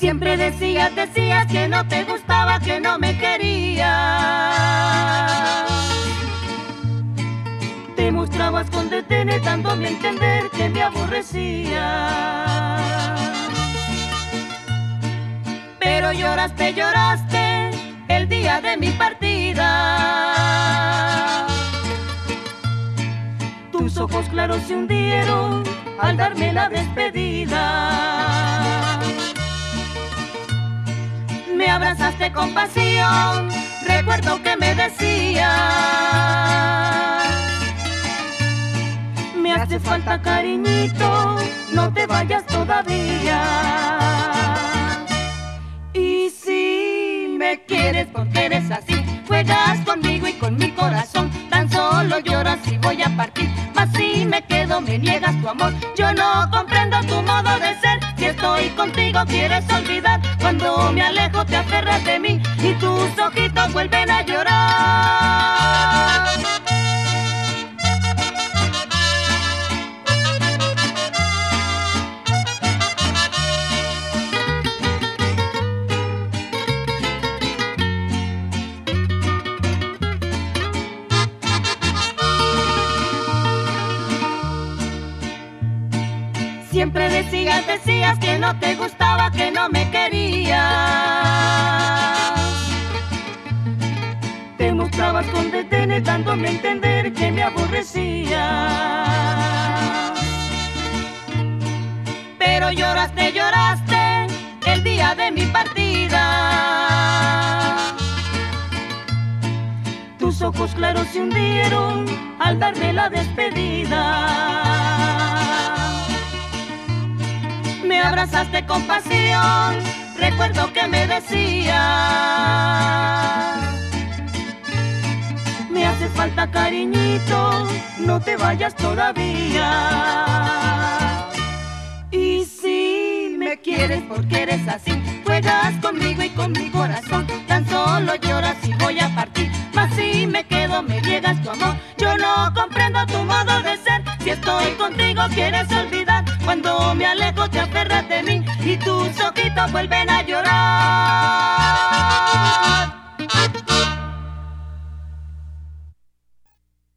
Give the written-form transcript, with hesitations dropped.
Siempre decías que no te gustaba, que no me querías. Te mostrabas con detene dándome a entender que me aborrecías. Pero lloraste, lloraste el día de mi partida. Tus ojos claros se hundieron al darme la despedida. Me abrazaste con pasión, recuerdo que me decías: me hace falta cariñito, no te vayas todavía. Y si me quieres porque eres así, juegas conmigo y con mi corazón. Tan solo lloras y voy a partir, mas si me quedo me niegas tu amor. Yo no comprendo tu modo de ser. Si estoy contigo quieres olvidar, cuando me alejo te aferras de mí y tus ojitos vuelven a llorar. Siempre decías que no te gustaba, que no me querías. Te mostrabas con detene dándome a entender que me aborrecías. Pero lloraste, lloraste el día de mi partida. Tus ojos claros se hundieron al darme la despedida. Me abrazaste con pasión, recuerdo que me decías: me hace falta cariñito, no te vayas todavía. Y si me quieres porque eres así, juegas conmigo y con mi corazón. Tan solo lloras y voy a partir, mas si me quedo me niegas tu amor. Yo no comprendo tu modo de ser. Si estoy contigo quieres olvidar, cuando me alejo te aferras de mí y tus ojitos vuelven a llorar.